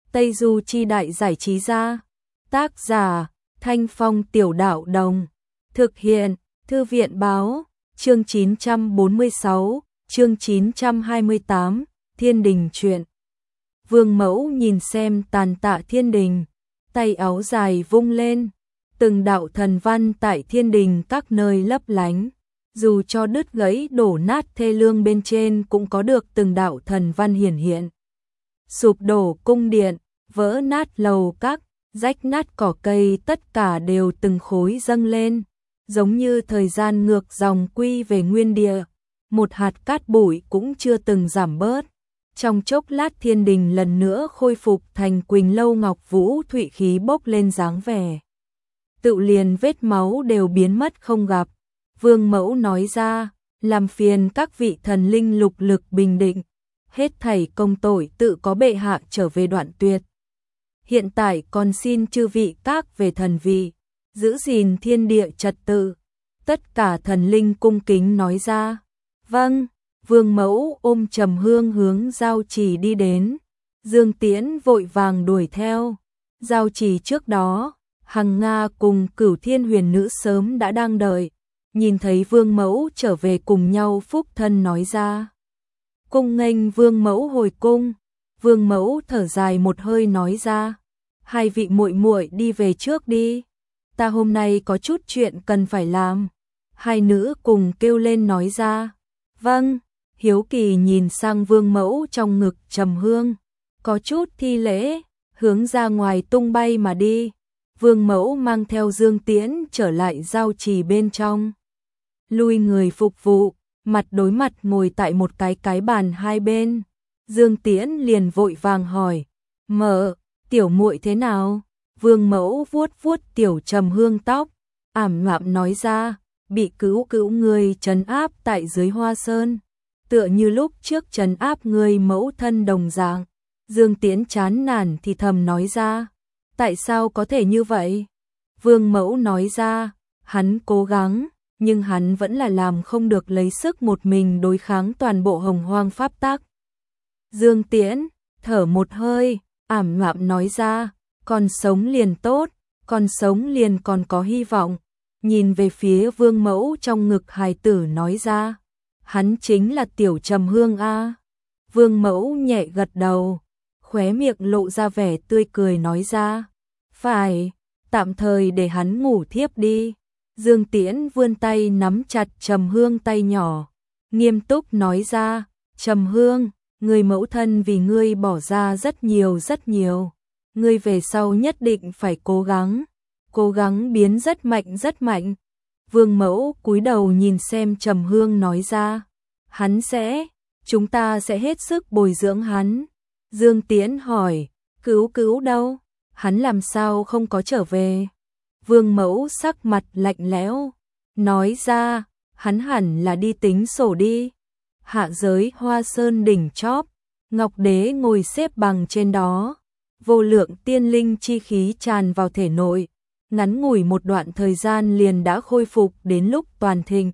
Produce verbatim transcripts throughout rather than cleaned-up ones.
Tây Du Chi Đại Giải Trí Gia. Tác giả Thanh Phong Tiểu Đạo Đồng. Thực hiện Thư viện Báo. Chương chín trăm bốn mươi sáu, chương chín trăm hai mươi tám, Thiên Đình truyện. Vương Mẫu nhìn xem tàn tạ thiên đình, tay áo dài vung lên, từng đạo thần văn tại thiên đình các nơi lấp lánh, dù cho đứt gãy đổ nát thê lương bên trên cũng có được từng đạo thần văn hiển hiện. Sụp đổ cung điện, vỡ nát lầu các, rách nát cỏ cây, tất cả đều từng khối dâng lên, giống như thời gian ngược dòng quy về nguyên địa, một hạt cát bụi cũng chưa từng giảm bớt. Trong chốc lát thiên đình lần nữa khôi phục thành Quỳnh Lâu Ngọc Vũ thụy khí bốc lên dáng vẻ. Tự liền vết máu đều biến mất không gặp. Vương Mẫu nói ra, làm phiền các vị thần linh lục lực bình định, hết thảy công tội tự có bệ hạ trở về đoạn tuyệt. Hiện tại còn xin chư vị các về thần vị, giữ gìn thiên địa trật tự. Tất cả thần linh cung kính nói ra. Vâng. Vương Mẫu ôm trầm hương hướng giao trì đi đến. Dương Tiễn vội vàng đuổi theo. Giao trì trước đó, Hằng Nga cùng Cửu Thiên Huyền Nữ sớm đã đang đợi. Nhìn thấy Vương Mẫu trở về cùng nhau phúc thân nói ra. Cung nghênh Vương Mẫu hồi cung. Vương Mẫu thở dài một hơi nói ra. Hai vị muội muội đi về trước đi. Ta hôm nay có chút chuyện cần phải làm. Hai nữ cùng kêu lên nói ra. Vâng. Hiếu kỳ nhìn sang Vương Mẫu trong ngực trầm hương, có chút thi lễ, hướng ra ngoài tung bay mà đi. Vương Mẫu mang theo Dương Tiễn trở lại giao trì bên trong. Lui người phục vụ, mặt đối mặt ngồi tại một cái cái bàn hai bên. Dương Tiễn liền vội vàng hỏi, mợ, tiểu muội thế nào? Vương Mẫu vuốt vuốt tiểu trầm hương tóc, ảm đạm nói ra, bị cứu cứu người trấn áp tại dưới Hoa Sơn. Tựa như lúc trước trấn áp người mẫu thân đồng dạng. Dương Tiễn chán nản thì thầm nói ra. Tại sao có thể như vậy? Vương Mẫu nói ra, hắn cố gắng, nhưng hắn vẫn là làm không được lấy sức một mình đối kháng toàn bộ hồng hoang pháp tắc. Dương Tiễn, thở một hơi, ảm đạm nói ra, còn sống liền tốt, còn sống liền còn có hy vọng. Nhìn về phía Vương Mẫu trong ngực hài tử nói ra. Hắn chính là tiểu trầm hương a. Vương Mẫu nhẹ gật đầu, khóe miệng lộ ra vẻ tươi cười nói ra. Phải, tạm thời để hắn ngủ thiếp đi. Dương Tiễn vươn tay nắm chặt trầm hương tay nhỏ, nghiêm túc nói ra. Trầm hương, người mẫu thân vì ngươi bỏ ra rất nhiều rất nhiều. Ngươi về sau nhất định phải cố gắng, cố gắng biến rất mạnh rất mạnh. Vương Mẫu cúi đầu nhìn xem trầm hương nói ra. Hắn sẽ, chúng ta sẽ hết sức bồi dưỡng hắn. Dương Tiễn hỏi, cứu cứu đâu? Hắn làm sao không có trở về? Vương Mẫu sắc mặt lạnh lẽo, nói ra, hắn hẳn là đi tính sổ đi. Hạ giới Hoa Sơn đỉnh chóp, Ngọc Đế ngồi xếp bằng trên đó. Vô lượng tiên linh chi khí tràn vào thể nội. Ngắn ngủi một đoạn thời gian liền đã khôi phục đến lúc toàn thịnh.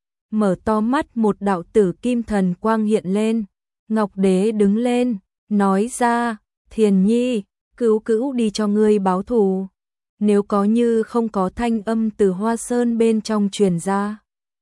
Mở to mắt một đạo tử kim thần quang hiện lên. Ngọc Đế đứng lên, nói ra, Thiền Nhi, cứu cứu đi cho ngươi báo thù. Nếu có như không có thanh âm từ Hoa Sơn bên trong truyền ra.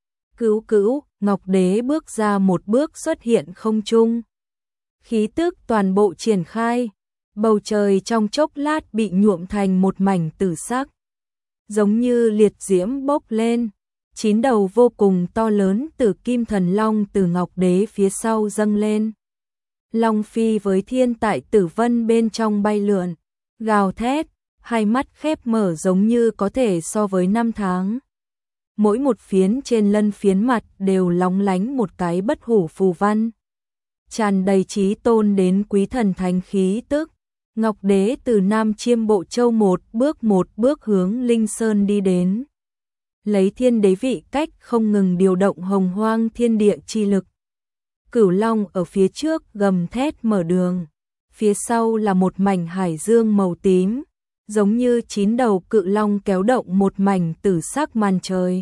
Cứu cứu, Ngọc Đế bước ra một bước xuất hiện không trung. Khí tức toàn bộ triển khai, bầu trời trong chốc lát bị nhuộm thành một mảnh tử sắc. Giống như liệt diễm bốc lên, chín đầu vô cùng to lớn tử kim thần long từ Ngọc Đế phía sau dâng lên. Long phi với thiên tại tử vân bên trong bay lượn, gào thét, hai mắt khép mở giống như có thể so với năm tháng. Mỗi một phiến trên lân phiến mặt đều lóng lánh một cái bất hủ phù văn. Tràn đầy trí tôn đến quý thần thánh khí tức. Ngọc Đế từ Nam Chiêm Bộ Châu một bước một bước hướng Linh Sơn đi đến. Lấy thiên đế vị cách không ngừng điều động hồng hoang thiên địa chi lực. Cửu Long ở phía trước gầm thét mở đường. Phía sau là một mảnh hải dương màu tím. Giống như chín đầu cự long kéo động một mảnh tử sắc màn trời.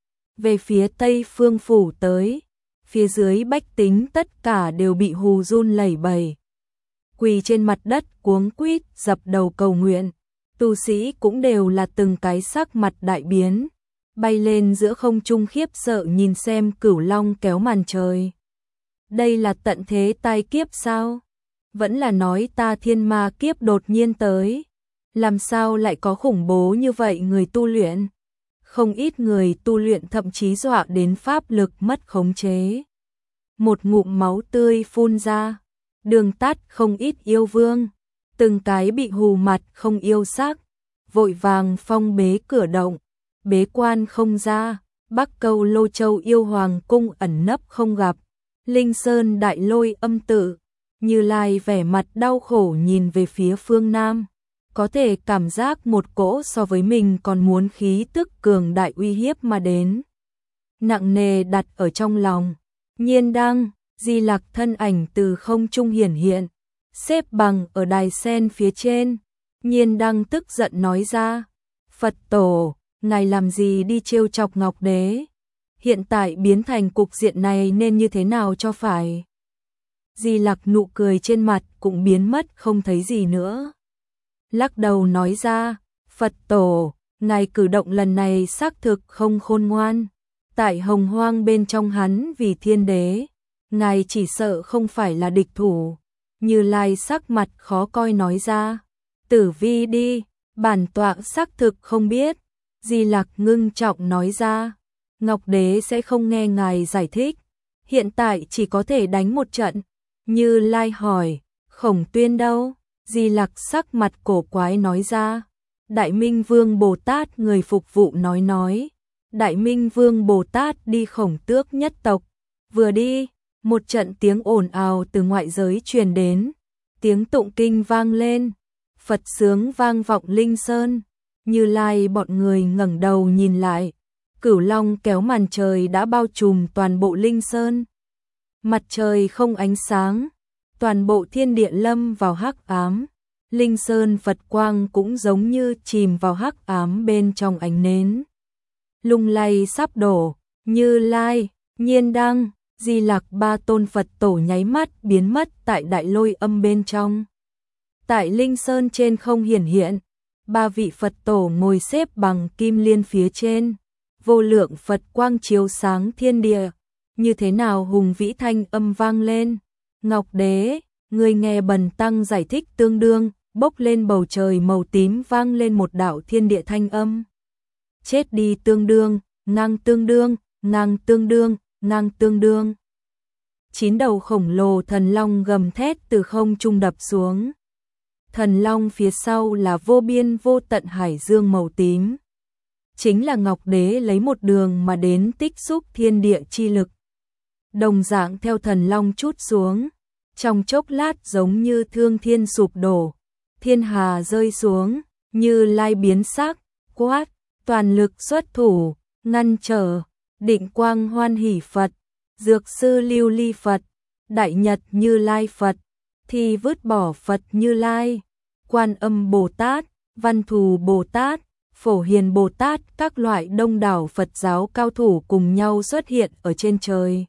Về phía tây phương phủ tới. Phía dưới bách tính tất cả đều bị hù run lẩy bẩy. quỳ trên mặt đất cuống quýt dập đầu cầu nguyện. Tu sĩ cũng đều là từng cái sắc mặt đại biến, bay lên giữa không trung khiếp sợ nhìn xem Cửu Long kéo màn trời. Đây là tận thế tai kiếp sao? Vẫn là nói ta thiên ma kiếp đột nhiên tới? Làm sao lại có khủng bố như vậy người tu luyện? Không ít người tu luyện thậm chí dọa đến pháp lực mất khống chế. Một ngụm máu tươi phun ra, đường tắt không ít yêu vương, từng cái bị hù mặt không yêu sắc, vội vàng phong bế cửa động, bế quan không ra. Bắc Câu Lô Châu yêu hoàng cung ẩn nấp không gặp, Linh Sơn đại lôi âm tự, Như Lai vẻ mặt đau khổ nhìn về phía phương Nam, có thể cảm giác một cỗ so với mình còn muốn khí tức cường đại uy hiếp mà đến. Nặng nề đặt ở trong lòng, Nhiên Đăng, Di Lặc thân ảnh từ không trung hiển hiện, xếp bằng ở đài sen phía trên. Nhiên Đăng tức giận nói ra, Phật tổ, ngài làm gì đi trêu chọc Ngọc Đế? Hiện tại biến thành cục diện này nên như thế nào cho phải? Di Lặc nụ cười trên mặt cũng biến mất không thấy gì nữa. Lắc đầu nói ra, Phật tổ, ngài cử động lần này xác thực không khôn ngoan. Tại Hồng Hoang bên trong hắn vì thiên đế, ngài chỉ sợ không phải là địch thủ. Như Lai sắc mặt khó coi nói ra, Tử Vi đi, bản tọa xác thực không biết. Di Lặc ngưng trọng nói ra, Ngọc Đế sẽ không nghe ngài giải thích, hiện tại chỉ có thể đánh một trận. Như Lai hỏi, Khổng Tuyên đâu? Di Lặc sắc mặt cổ quái nói ra, Đại Minh Vương Bồ Tát người phục vụ nói nói, Đại Minh Vương Bồ Tát đi Khổng Tước nhất tộc. Vừa đi, một trận tiếng ồn ào từ ngoại giới truyền đến, tiếng tụng kinh vang lên, Phật sướng vang vọng Linh Sơn. Như Lai bọn người ngẩng đầu nhìn lại, Cửu Long kéo màn trời đã bao trùm toàn bộ Linh Sơn. Mặt trời không ánh sáng, toàn bộ thiên địa lâm vào hắc ám. Linh Sơn Phật quang cũng giống như chìm vào hắc ám bên trong ánh nến. Lung lay sắp đổ, Như Lai, Nhiên Đăng, Di Lặc ba tôn Phật tổ nháy mắt biến mất tại đại lôi âm bên trong. Tại Linh Sơn trên không hiển hiện, ba vị Phật tổ ngồi xếp bằng kim liên phía trên, vô lượng Phật quang chiếu sáng thiên địa. Như thế nào hùng vĩ thanh âm vang lên, Ngọc Đế, người nghe bần tăng giải thích tương đương. Bốc lên bầu trời màu tím vang lên một đạo thiên địa thanh âm. Chết đi tương đương, ngang tương đương, ngang tương đương, ngang tương đương. Chín đầu khổng lồ thần long gầm thét từ không trung đập xuống. Thần long phía sau là vô biên vô tận hải dương màu tím. Chính là Ngọc Đế lấy một đường mà đến tích xúc thiên địa chi lực. Đồng dạng theo thần long trút xuống, trong chốc lát giống như thương thiên sụp đổ. Thiên hà rơi xuống, Như Lai biến sắc, quát, toàn lực xuất thủ, ngăn trở, Định Quang Hoan Hỷ Phật, Dược Sư Lưu Ly Phật, Đại Nhật Như Lai Phật, Thi Vứt Bỏ Phật Như Lai, Quan Âm Bồ Tát, Văn Thù Bồ Tát, Phổ Hiền Bồ Tát, các loại đông đảo Phật giáo cao thủ cùng nhau xuất hiện ở trên trời.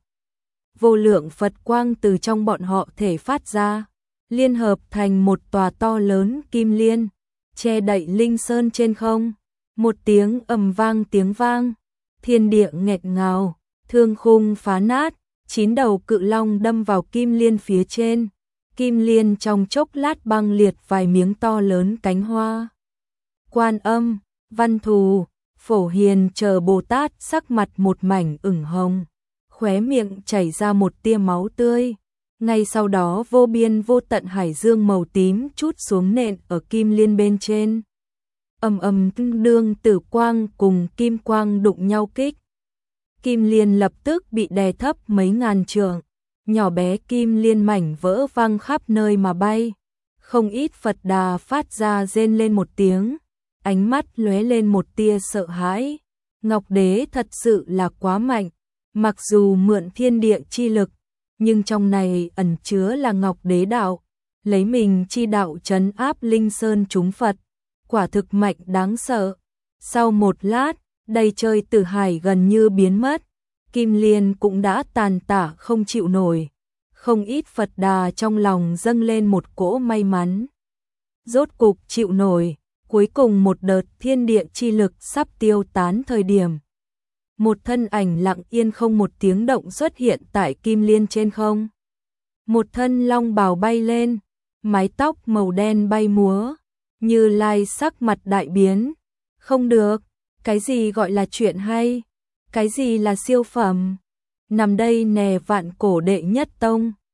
Vô lượng Phật quang từ trong bọn họ thể phát ra, liên hợp thành một tòa to lớn kim liên, che đậy Linh Sơn trên không. Một tiếng ầm vang tiếng vang, thiên địa nghẹt ngào, thương khung phá nát, chín đầu cự long đâm vào kim liên phía trên. Kim liên trong chốc lát băng liệt vài miếng to lớn cánh hoa. Quan Âm, Văn Thù, Phổ Hiền chờ Bồ Tát sắc mặt một mảnh ửng hồng, khóe miệng chảy ra một tia máu tươi. Ngay sau đó vô biên vô tận hải dương màu tím trút xuống nện ở kim liên bên trên. Ầm ầm tương đương tử quang cùng kim quang đụng nhau kích. Kim liên lập tức bị đè thấp mấy ngàn trượng, nhỏ bé kim liên mảnh vỡ văng khắp nơi mà bay. Không ít Phật Đà phát ra rên lên một tiếng, ánh mắt lóe lên một tia sợ hãi. Ngọc Đế thật sự là quá mạnh, mặc dù mượn thiên địa chi lực, nhưng trong này ẩn chứa là Ngọc Đế đạo, lấy mình chi đạo trấn áp Linh Sơn chúng Phật, quả thực mạnh đáng sợ. Sau một lát, đầy trời tử hải gần như biến mất, kim liên cũng đã tàn tả không chịu nổi, không ít Phật Đà trong lòng dâng lên một cỗ may mắn. Rốt cục chịu nổi, cuối cùng một đợt thiên địa chi lực sắp tiêu tán thời điểm. Một thân ảnh lặng yên không một tiếng động xuất hiện tại Kim Liên trên không. Một thân long bào bay lên, mái tóc màu đen bay múa, Như Lai sắc mặt đại biến. Không được, cái gì gọi là chuyện hay? Cái gì là siêu phẩm? Nằm đây nè vạn cổ đệ nhất tông.